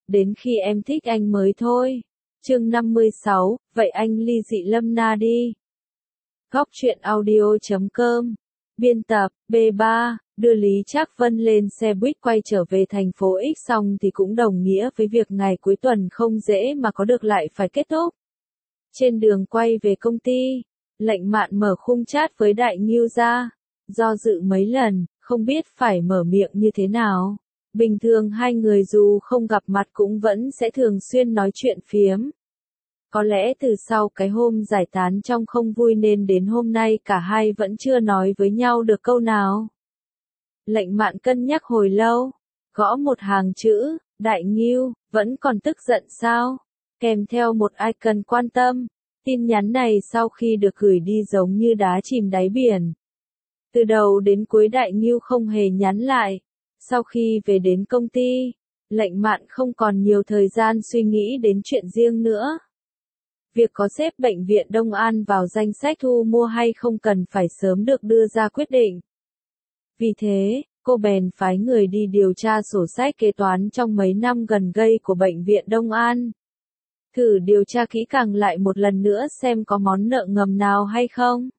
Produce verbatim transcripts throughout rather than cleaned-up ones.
đến khi em thích anh mới thôi. Chương năm mươi sáu, vậy anh ly dị Lâm Na đi. Góc truyện audio chấm com. Biên tập, B ba, đưa Lý Trác Vân lên xe buýt quay trở về thành phố X xong thì cũng đồng nghĩa với việc ngày cuối tuần không dễ mà có được lại phải kết thúc. Trên đường quay về công ty, Lệnh Mạn mở khung chat với Đại Ngưu ra. Do dự mấy lần, không biết phải mở miệng như thế nào. Bình thường hai người dù không gặp mặt cũng vẫn sẽ thường xuyên nói chuyện phiếm. Có lẽ từ sau cái hôm giải tán trong không vui nên đến hôm nay cả hai vẫn chưa nói với nhau được câu nào. Lệnh Mạn cân nhắc hồi lâu, gõ một hàng chữ, Đại Ngưu, vẫn còn tức giận sao? Kèm theo một icon quan tâm. Tin nhắn này sau khi được gửi đi giống như đá chìm đáy biển. Từ đầu đến cuối Đại Ngưu không hề nhắn lại. Sau khi về đến công ty, Lệnh Mạn không còn nhiều thời gian suy nghĩ đến chuyện riêng nữa. Việc có xếp bệnh viện Đông An vào danh sách thu mua hay không cần phải sớm được đưa ra quyết định. Vì thế, cô bèn phái người đi điều tra sổ sách kế toán trong mấy năm gần đây của bệnh viện Đông An. Thử điều tra kỹ càng lại một lần nữa xem có món nợ ngầm nào hay không.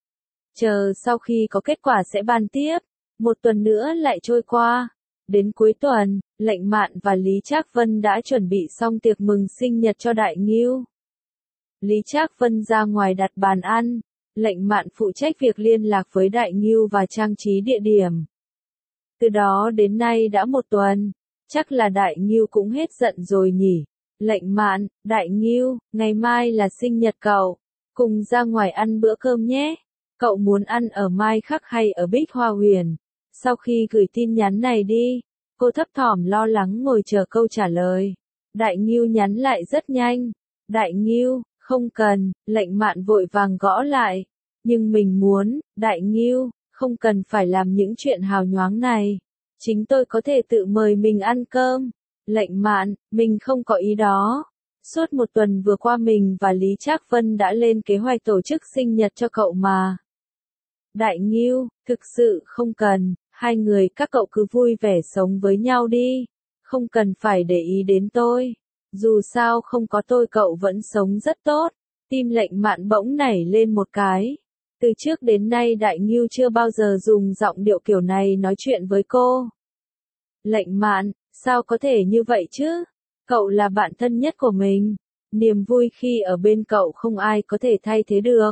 Chờ sau khi có kết quả sẽ bàn tiếp. Một tuần nữa lại trôi qua. Đến cuối tuần, Lệnh Mạn và Lý Trác Vân đã chuẩn bị xong tiệc mừng sinh nhật cho Đại Ngưu. Lý Trác Vân ra ngoài đặt bàn ăn. Lệnh Mạn phụ trách việc liên lạc với Đại Ngưu và trang trí địa điểm. Từ đó đến nay đã một tuần. Chắc là Đại Ngưu cũng hết giận rồi nhỉ. Lệnh Mạn, Đại Ngưu, ngày mai là sinh nhật cậu. Cùng ra ngoài ăn bữa cơm nhé. Cậu muốn ăn ở Mai Khắc hay ở Bích Hoa Huyền? Sau khi gửi tin nhắn này đi, cô thấp thỏm lo lắng ngồi chờ câu trả lời. Đại Ngưu nhắn lại rất nhanh. Đại Ngưu, không cần, Lệnh Mạn vội vàng gõ lại. Nhưng mình muốn, Đại Ngưu, không cần phải làm những chuyện hào nhoáng này. Chính tôi có thể tự mời mình ăn cơm. Lệnh Mạn, mình không có ý đó. Suốt một tuần vừa qua mình và Lý Trác Vân đã lên kế hoạch tổ chức sinh nhật cho cậu mà. Đại Ngưu, thực sự không cần, hai người các cậu cứ vui vẻ sống với nhau đi. Không cần phải để ý đến tôi. Dù sao không có tôi cậu vẫn sống rất tốt. Tim Lệnh Mạn bỗng nảy lên một cái. Từ trước đến nay Đại Ngưu chưa bao giờ dùng giọng điệu kiểu này nói chuyện với cô. Lệnh Mạn, sao có thể như vậy chứ? Cậu là bạn thân nhất của mình. Niềm vui khi ở bên cậu không ai có thể thay thế được.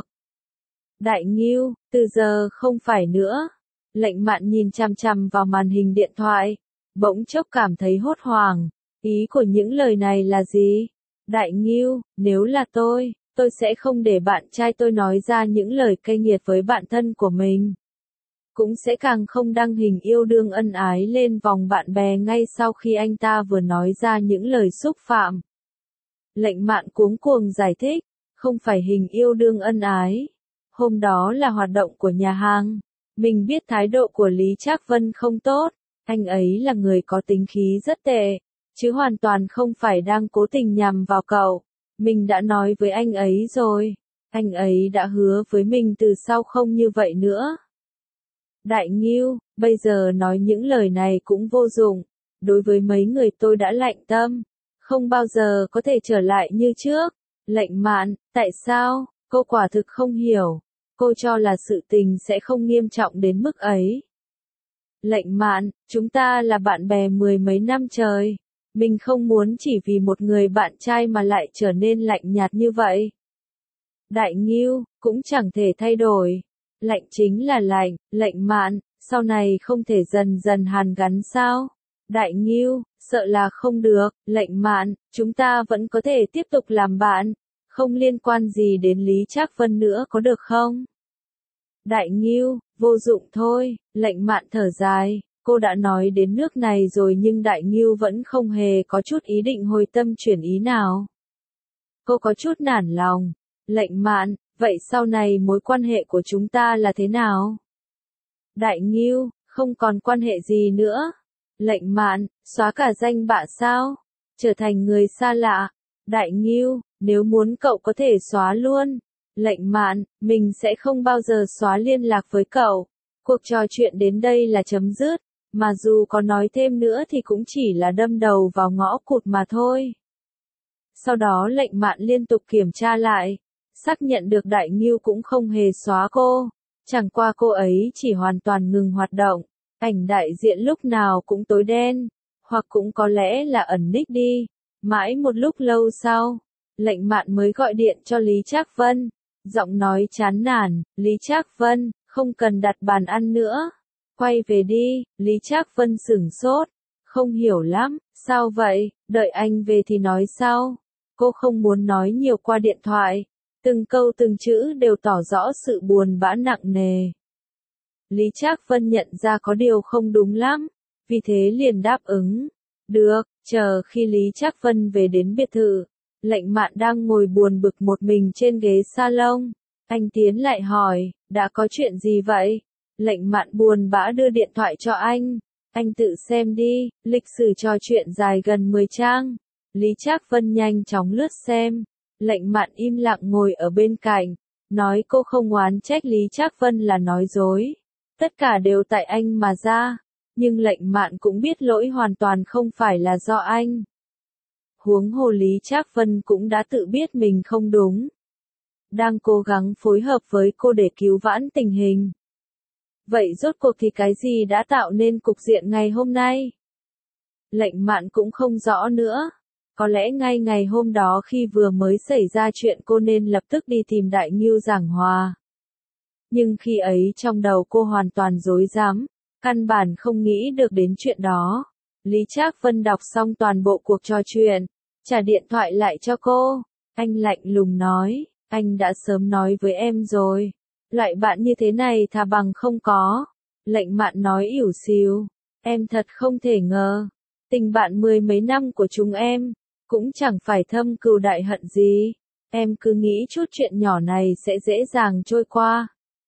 Đại Ngưu, từ giờ không phải nữa. Lệnh Mạn nhìn chằm chằm vào màn hình điện thoại. Bỗng chốc cảm thấy hốt hoảng. Ý của những lời này là gì? Đại Ngưu, nếu là tôi, tôi sẽ không để bạn trai tôi nói ra những lời cay nghiệt với bạn thân của mình. Cũng sẽ càng không đăng hình yêu đương ân ái lên vòng bạn bè ngay sau khi anh ta vừa nói ra những lời xúc phạm. Lệnh Mạn cuống cuồng giải thích, không phải hình yêu đương ân ái. Hôm đó là hoạt động của nhà hàng. Mình biết thái độ của Lý Trác Vân không tốt. Anh ấy là người có tính khí rất tệ. Chứ hoàn toàn không phải đang cố tình nhằm vào cậu. Mình đã nói với anh ấy rồi. Anh ấy đã hứa với mình từ sau không như vậy nữa. Đại Ngưu, bây giờ nói những lời này cũng vô dụng. Đối với mấy người tôi đã lạnh tâm. Không bao giờ có thể trở lại như trước. Lệnh Mạn, tại sao? Cô quả thực không hiểu. Cô cho là sự tình sẽ không nghiêm trọng đến mức ấy. Lệnh Mạn, chúng ta là bạn bè mười mấy năm trời. Mình không muốn chỉ vì một người bạn trai mà lại trở nên lạnh nhạt như vậy. Đại Ngưu, cũng chẳng thể thay đổi. Lạnh chính là lạnh, Lệnh Mạn, sau này không thể dần dần hàn gắn sao? Đại Ngưu, sợ là không được, Lệnh Mạn, chúng ta vẫn có thể tiếp tục làm bạn. Không liên quan gì đến Lý Trác Vân nữa có được không? Đại Ngưu, vô dụng thôi, Lệnh Mạn thở dài. Cô đã nói đến nước này rồi nhưng Đại Ngưu vẫn không hề có chút ý định hồi tâm chuyển ý nào. Cô có chút nản lòng. Lệnh Mạn, vậy sau này mối quan hệ của chúng ta là thế nào? Đại Ngưu, không còn quan hệ gì nữa. Lệnh Mạn, xóa cả danh bạ sao? Trở thành người xa lạ. Đại Ngưu, nếu muốn cậu có thể xóa luôn. Lệnh Mạn, mình sẽ không bao giờ xóa liên lạc với cậu. Cuộc trò chuyện đến đây là chấm dứt. Mà dù có nói thêm nữa thì cũng chỉ là đâm đầu vào ngõ cụt mà thôi. Sau đó lệnh mạn liên tục kiểm tra lại, xác nhận được Đại Ngưu cũng không hề xóa cô, chẳng qua cô ấy chỉ hoàn toàn ngừng hoạt động, ảnh đại diện lúc nào cũng tối đen, hoặc cũng có lẽ là ẩn nick đi. Mãi một lúc lâu sau, lệnh mạn mới gọi điện cho Lý Trác Vân, giọng nói chán nản, Lý Trác Vân, không cần đặt bàn ăn nữa, quay về đi. Lý Trác Vân sửng sốt, không hiểu lắm, sao vậy, đợi anh về thì nói sau. Cô không muốn nói nhiều qua điện thoại, từng câu từng chữ đều tỏ rõ sự buồn bã nặng nề. Lý Trác Vân nhận ra có điều không đúng lắm, vì thế liền đáp ứng. Được, chờ khi Lý Trác Vân về đến biệt thự, lệnh mạn đang ngồi buồn bực một mình trên ghế salon. Anh tiến lại hỏi, đã có chuyện gì vậy? Lệnh mạn buồn bã đưa điện thoại cho anh. Anh tự xem đi, lịch sử trò chuyện dài gần mười trang. Lý Trác Vân nhanh chóng lướt xem. Lệnh mạn im lặng ngồi ở bên cạnh, nói cô không oán trách Lý Trác Vân là nói dối. Tất cả đều tại anh mà ra. Nhưng lệnh mạn cũng biết lỗi hoàn toàn không phải là do anh. Huống hồ Lý Trác Vân cũng đã tự biết mình không đúng. Đang cố gắng phối hợp với cô để cứu vãn tình hình. Vậy rốt cuộc thì cái gì đã tạo nên cục diện ngày hôm nay? Lệnh mạn cũng không rõ nữa. Có lẽ ngay ngày hôm đó khi vừa mới xảy ra chuyện cô nên lập tức đi tìm Đại Ngưu giảng hòa. Nhưng khi ấy trong đầu cô hoàn toàn rối rắm, căn bản không nghĩ được đến chuyện đó. Lý Trác Vân đọc xong toàn bộ cuộc trò chuyện, trả điện thoại lại cho cô. Anh lạnh lùng nói, anh đã sớm nói với em rồi. Loại bạn như thế này thà bằng không có. Lệnh mạn nói ỉu xìu, em thật không thể ngờ. Tình bạn mười mấy năm của chúng em, cũng chẳng phải thâm cừu đại hận gì. Em cứ nghĩ chút chuyện nhỏ này sẽ dễ dàng trôi qua.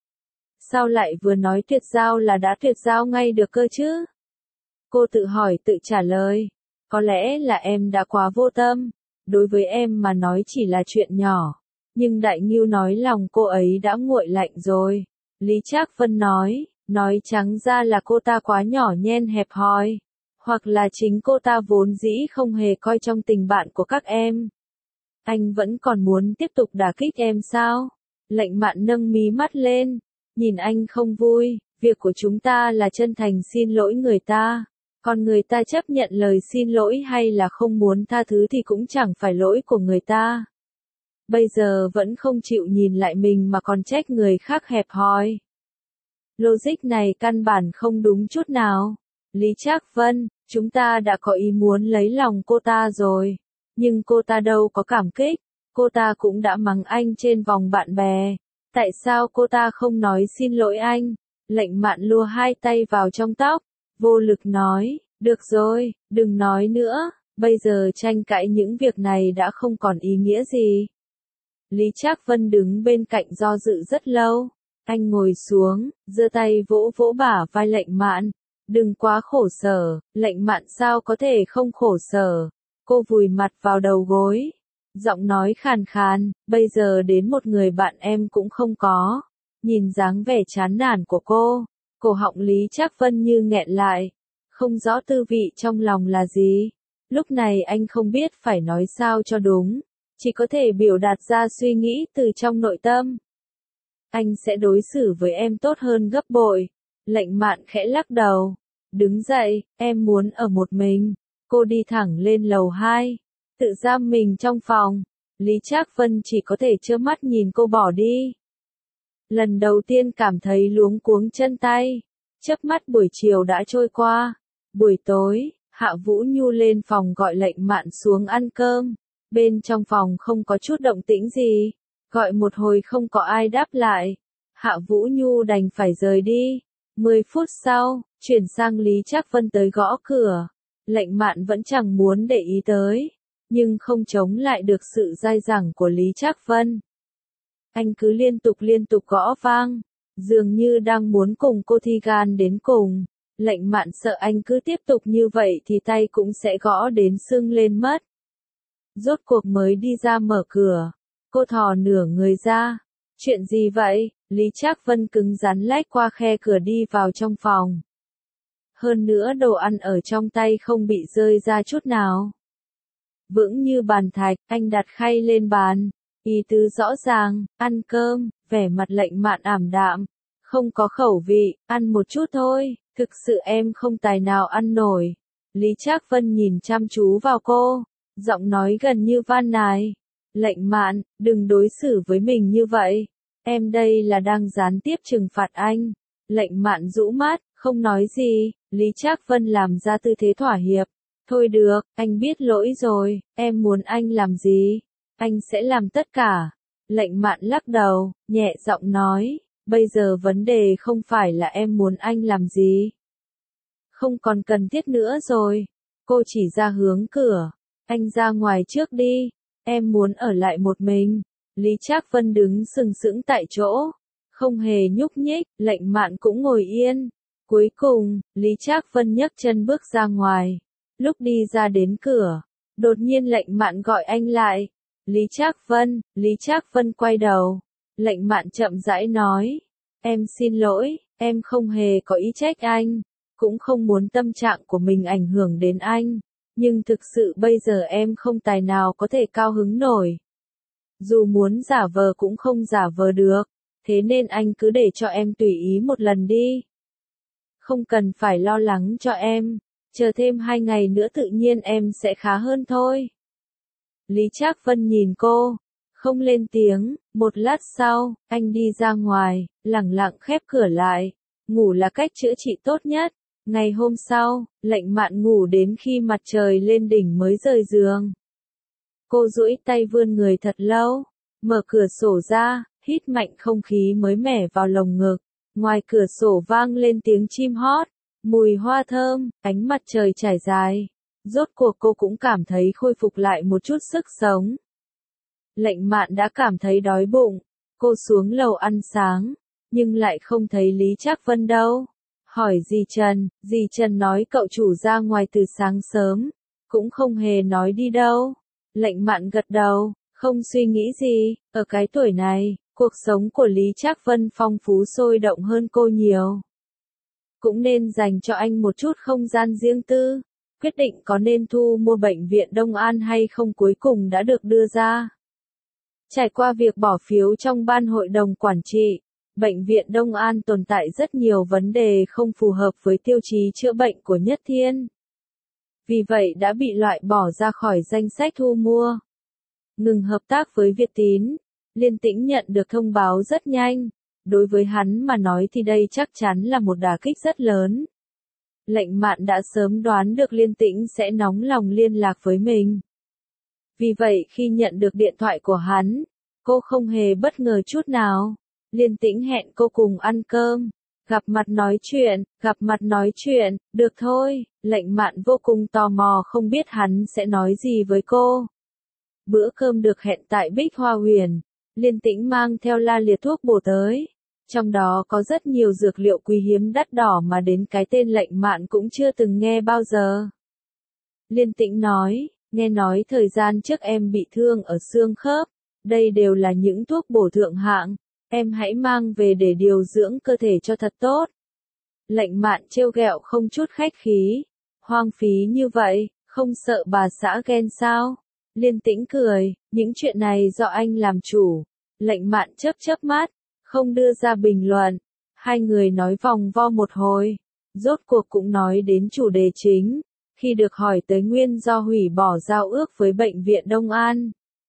Sao lại vừa nói tuyệt giao là đã tuyệt giao ngay được cơ chứ? Cô tự hỏi tự trả lời. Có lẽ là em đã quá vô tâm. Đối với em mà nói chỉ là chuyện nhỏ. Nhưng Đại Ngưu nói lòng cô ấy đã nguội lạnh rồi. Lý Trác Vân nói, nói trắng ra là cô ta quá nhỏ nhen hẹp hòi. Hoặc là chính cô ta vốn dĩ không hề coi trong tình bạn của các em. Anh vẫn còn muốn tiếp tục đả kích em sao? Lệnh mạn nâng mí mắt lên, nhìn anh không vui. Việc của chúng ta là chân thành xin lỗi người ta. Còn người ta chấp nhận lời xin lỗi hay là không muốn tha thứ thì cũng chẳng phải lỗi của người ta. Bây giờ vẫn không chịu nhìn lại mình mà còn trách người khác hẹp hòi. Logic này căn bản không đúng chút nào. Lý Trác Vân, chúng ta đã có ý muốn lấy lòng cô ta rồi. Nhưng cô ta đâu có cảm kích. Cô ta cũng đã mắng anh trên vòng bạn bè. Tại sao cô ta không nói xin lỗi anh? Lệnh mạn lùa hai tay vào trong tóc, vô lực nói, được rồi, đừng nói nữa, bây giờ tranh cãi những việc này đã không còn ý nghĩa gì. Lý Trác Vân đứng bên cạnh do dự rất lâu, anh ngồi xuống, giơ tay vỗ vỗ bả vai lệnh mạn, đừng quá khổ sở. Lệnh mạn sao có thể không khổ sở, cô vùi mặt vào đầu gối, giọng nói khàn khàn, bây giờ đến một người bạn em cũng không có. Nhìn dáng vẻ chán nản của cô, cổ họng Lý Trác Vân như nghẹn lại, không rõ tư vị trong lòng là gì. Lúc này anh không biết phải nói sao cho đúng, chỉ có thể biểu đạt ra suy nghĩ từ trong nội tâm. Anh sẽ đối xử với em tốt hơn gấp bội. Lệnh mạn khẽ lắc đầu, đứng dậy, em muốn ở một mình. Cô đi thẳng lên lầu hai, tự giam mình trong phòng. Lý Trác Vân chỉ có thể trơ mắt nhìn cô bỏ đi. Lần đầu tiên cảm thấy luống cuống chân tay, chớp mắt buổi chiều đã trôi qua. Buổi tối, Hạ Vũ Nhu lên phòng gọi lệnh mạn xuống ăn cơm. Bên trong phòng không có chút động tĩnh gì, gọi một hồi không có ai đáp lại. Hạ Vũ Nhu đành phải rời đi. Mười phút sau, chuyển sang Lý Trác Vân tới gõ cửa. Lệnh mạn vẫn chẳng muốn để ý tới, nhưng không chống lại được sự dai dẳng của Lý Trác Vân. Anh cứ liên tục liên tục gõ vang, dường như đang muốn cùng cô thi gan đến cùng. Lệnh mạn sợ anh cứ tiếp tục như vậy thì tay cũng sẽ gõ đến sưng lên mất. Rốt cuộc mới đi ra mở cửa, cô thò nửa người ra. Chuyện gì vậy? Lý Trác Vân cứng rắn lách qua khe cửa đi vào trong phòng. Hơn nữa đồ ăn ở trong tay không bị rơi ra chút nào. Vững như bàn thạch, anh đặt khay lên bàn. Ý tứ rõ ràng, ăn cơm, vẻ mặt Lệnh Mạn ảm đạm. Không có khẩu vị, ăn một chút thôi, thực sự em không tài nào ăn nổi. Lý Trác Vân nhìn chăm chú vào cô, giọng nói gần như van nài. Lệnh Mạn, đừng đối xử với mình như vậy. Em đây là đang gián tiếp trừng phạt anh. Lệnh Mạn rũ mắt, không nói gì. Lý Trác Vân làm ra tư thế thỏa hiệp. Thôi được, anh biết lỗi rồi, em muốn anh làm gì? Anh sẽ làm tất cả. Lệnh Mạn lắc đầu, nhẹ giọng nói, bây giờ vấn đề không phải là em muốn anh làm gì. Không còn cần thiết nữa rồi. Cô chỉ ra hướng cửa. Anh ra ngoài trước đi. Em muốn ở lại một mình. Lý Trác Vân đứng sừng sững tại chỗ. Không hề nhúc nhích, Lệnh Mạn cũng ngồi yên. Cuối cùng, Lý Trác Vân nhấc chân bước ra ngoài. Lúc đi ra đến cửa, đột nhiên Lệnh Mạn gọi anh lại. Lý Trác Vân, Lý Trác Vân quay đầu. Lệnh Mạn chậm rãi nói. Em xin lỗi, em không hề có ý trách anh. Cũng không muốn tâm trạng của mình ảnh hưởng đến anh. Nhưng thực sự bây giờ em không tài nào có thể cao hứng nổi. Dù muốn giả vờ cũng không giả vờ được. Thế nên anh cứ để cho em tùy ý một lần đi. Không cần phải lo lắng cho em. Chờ thêm hai ngày nữa tự nhiên em sẽ khá hơn thôi. Lý Trác Vân nhìn cô. Không lên tiếng. Một lát sau, anh đi ra ngoài, lẳng lặng khép cửa lại. Ngủ là cách chữa trị tốt nhất. Ngày hôm sau, Lệnh Mạn ngủ đến khi mặt trời lên đỉnh mới rời giường. Cô duỗi tay vươn người thật lâu, mở cửa sổ ra, hít mạnh không khí mới mẻ vào lồng ngực. Ngoài cửa sổ vang lên tiếng chim hót, mùi hoa thơm, ánh mặt trời trải dài. Rốt cuộc cô cũng cảm thấy khôi phục lại một chút sức sống. Lệnh Mạn đã cảm thấy đói bụng, cô xuống lầu ăn sáng, nhưng lại không thấy Lý Trác Vân đâu. Hỏi dì Trần, dì Trần nói cậu chủ ra ngoài từ sáng sớm, cũng không hề nói đi đâu. Lệnh Mạn gật đầu, không suy nghĩ gì, ở cái tuổi này, cuộc sống của Lý Trác Vân phong phú sôi động hơn cô nhiều. Cũng nên dành cho anh một chút không gian riêng tư. Quyết định có nên thu mua bệnh viện Đông An hay không cuối cùng đã được đưa ra. Trải qua việc bỏ phiếu trong ban hội đồng quản trị, Bệnh viện Đông An tồn tại rất nhiều vấn đề không phù hợp với tiêu chí chữa bệnh của Nhất Thiên. Vì vậy đã bị loại bỏ ra khỏi danh sách thu mua. Ngừng hợp tác với Việt Tín, Liên Tĩnh nhận được thông báo rất nhanh. Đối với hắn mà nói thì đây chắc chắn là một đả kích rất lớn. Lệnh Mạn đã sớm đoán được Liên Tĩnh sẽ nóng lòng liên lạc với mình. Vì vậy khi nhận được điện thoại của hắn, cô không hề bất ngờ chút nào. Liên Tĩnh hẹn cô cùng ăn cơm, gặp mặt nói chuyện, gặp mặt nói chuyện, được thôi. Lệnh Mạn vô cùng tò mò không biết hắn sẽ nói gì với cô. Bữa cơm được hẹn tại Bích Hoa Huyền, Liên Tĩnh mang theo la liệt thuốc bổ tới. Trong đó có rất nhiều dược liệu quý hiếm đắt đỏ mà đến cái tên Lệnh Mạn cũng chưa từng nghe bao giờ. Liên Tĩnh nói, nghe nói thời gian trước em bị thương ở xương khớp, đây đều là những thuốc bổ thượng hạng, em hãy mang về để điều dưỡng cơ thể cho thật tốt. Lệnh Mạn trêu ghẹo không chút khách khí, hoang phí như vậy, không sợ bà xã ghen sao? Liên Tĩnh cười, những chuyện này do anh làm chủ. Lệnh Mạn chớp chớp mắt, không đưa ra bình luận. Hai người nói vòng vo một hồi, rốt cuộc cũng nói đến chủ đề chính. Khi được hỏi tới nguyên do hủy bỏ giao ước với Bệnh viện Đông An,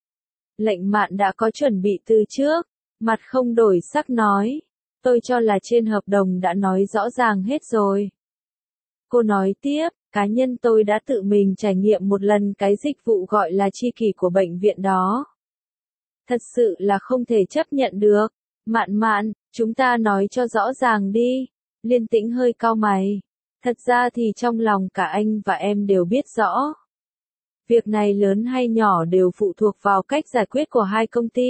Lệnh Mạn đã có chuẩn bị từ trước, mặt không đổi sắc nói, tôi cho là trên hợp đồng đã nói rõ ràng hết rồi. Cô nói tiếp, cá nhân tôi đã tự mình trải nghiệm một lần cái dịch vụ gọi là tri kỷ của bệnh viện đó. Thật sự là không thể chấp nhận được. Mạn Mạn, chúng ta nói cho rõ ràng đi. Liên Tĩnh hơi cau mày. Thật ra thì trong lòng cả anh và em đều biết rõ. Việc này lớn hay nhỏ đều phụ thuộc vào cách giải quyết của hai công ty.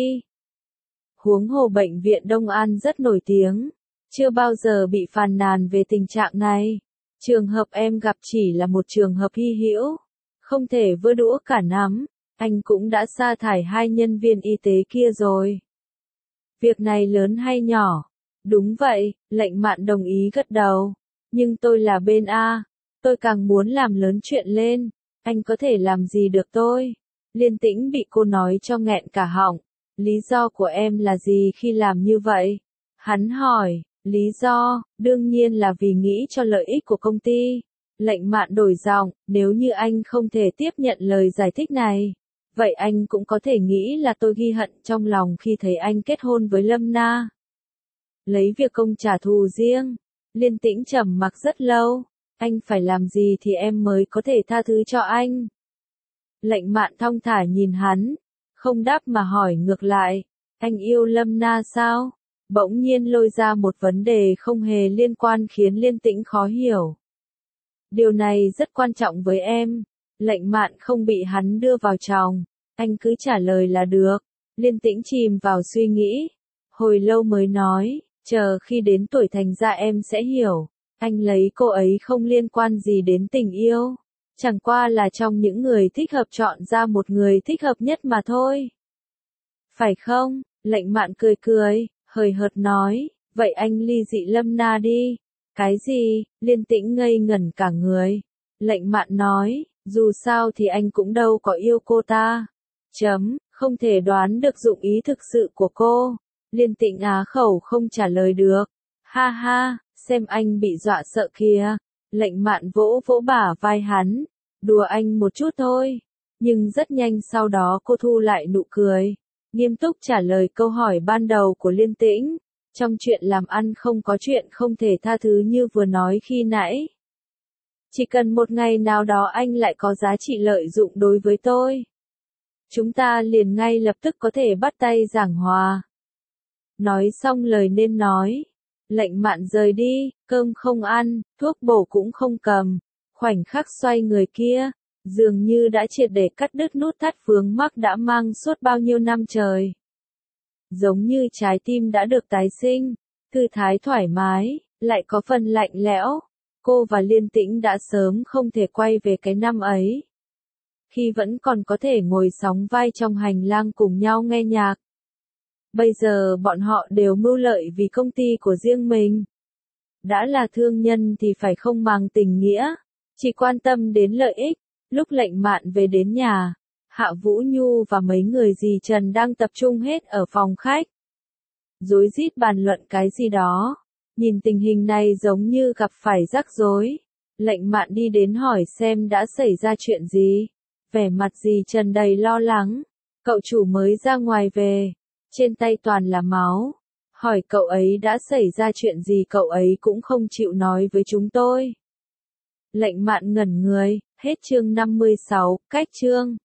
Huống hồ Bệnh viện Đông An rất nổi tiếng, chưa bao giờ bị phàn nàn về tình trạng này. Trường hợp em gặp chỉ là một trường hợp hy hữu, không thể vơ đũa cả nắm. Anh cũng đã sa thải hai nhân viên y tế kia rồi. Việc này lớn hay nhỏ? Đúng vậy, Lệnh Mạn đồng ý gật đầu. Nhưng tôi là bên A, tôi càng muốn làm lớn chuyện lên, anh có thể làm gì được tôi? Liên Tĩnh bị cô nói cho nghẹn cả họng. Lý do của em là gì khi làm như vậy? Hắn hỏi, lý do, đương nhiên là vì nghĩ cho lợi ích của công ty. Lệnh Mạn đổi giọng, nếu như anh không thể tiếp nhận lời giải thích này, vậy anh cũng có thể nghĩ là tôi ghi hận trong lòng khi thấy anh kết hôn với Lâm Na. Lấy việc công trả thù riêng. Liên Tĩnh trầm mặc rất lâu. Anh phải làm gì thì em mới có thể tha thứ cho anh? Lệnh Mạn thong thả nhìn hắn, không đáp mà hỏi ngược lại, anh yêu Lâm Na sao? Bỗng nhiên lôi ra một vấn đề không hề liên quan khiến Liên Tĩnh khó hiểu. Điều này rất quan trọng với em. Lệnh Mạn không bị hắn đưa vào chòng, anh cứ trả lời là được. Liên Tĩnh chìm vào suy nghĩ, hồi lâu mới nói, chờ khi đến tuổi thành ra em sẽ hiểu, anh lấy cô ấy không liên quan gì đến tình yêu. Chẳng qua là trong những người thích hợp chọn ra một người thích hợp nhất mà thôi. Phải không? Lệnh Mạn cười cười, hời hợt nói, vậy anh ly dị Lâm Na đi. Cái gì? Liên Tĩnh ngây ngẩn cả người. Lệnh Mạn nói, dù sao thì anh cũng đâu có yêu cô ta. Chấm, không thể đoán được dụng ý thực sự của cô. Liên Tĩnh á khẩu không trả lời được. Ha ha, xem anh bị dọa sợ kìa. Lệnh Mạn vỗ vỗ bả vai hắn, đùa anh một chút thôi. Nhưng rất nhanh sau đó cô thu lại nụ cười, nghiêm túc trả lời câu hỏi ban đầu của Liên Tĩnh. Trong chuyện làm ăn không có chuyện không thể tha thứ như vừa nói khi nãy. Chỉ cần một ngày nào đó anh lại có giá trị lợi dụng đối với tôi, chúng ta liền ngay lập tức có thể bắt tay giảng hòa. Nói xong lời nên nói, Lệnh Mạn rời đi, cơm không ăn, thuốc bổ cũng không cầm. Khoảnh khắc xoay người kia, dường như đã triệt để cắt đứt nút thắt vướng mắc đã mang suốt bao nhiêu năm trời. Giống như trái tim đã được tái sinh, thư thái thoải mái, lại có phần lạnh lẽo. Cô và Liên Tĩnh đã sớm không thể quay về cái năm ấy, khi vẫn còn có thể ngồi sóng vai trong hành lang cùng nhau nghe nhạc. Bây giờ bọn họ đều mưu lợi vì công ty của riêng mình. Đã là thương nhân thì phải không màng tình nghĩa, chỉ quan tâm đến lợi ích. Lúc Lệnh Mạn về đến nhà, Hạ Vũ Nhu và mấy người dì Trần đang tập trung hết ở phòng khách, rối rít bàn luận cái gì đó. Nhìn tình hình này giống như gặp phải rắc rối. Lệnh Mạn đi đến hỏi xem đã xảy ra chuyện gì. Vẻ mặt dì Trần đầy lo lắng. Cậu chủ mới ra ngoài về, trên tay toàn là máu. Hỏi cậu ấy đã xảy ra chuyện gì cậu ấy cũng không chịu nói với chúng tôi. Lệnh Mạn ngẩn người, hết chương năm mươi sáu, cách chương.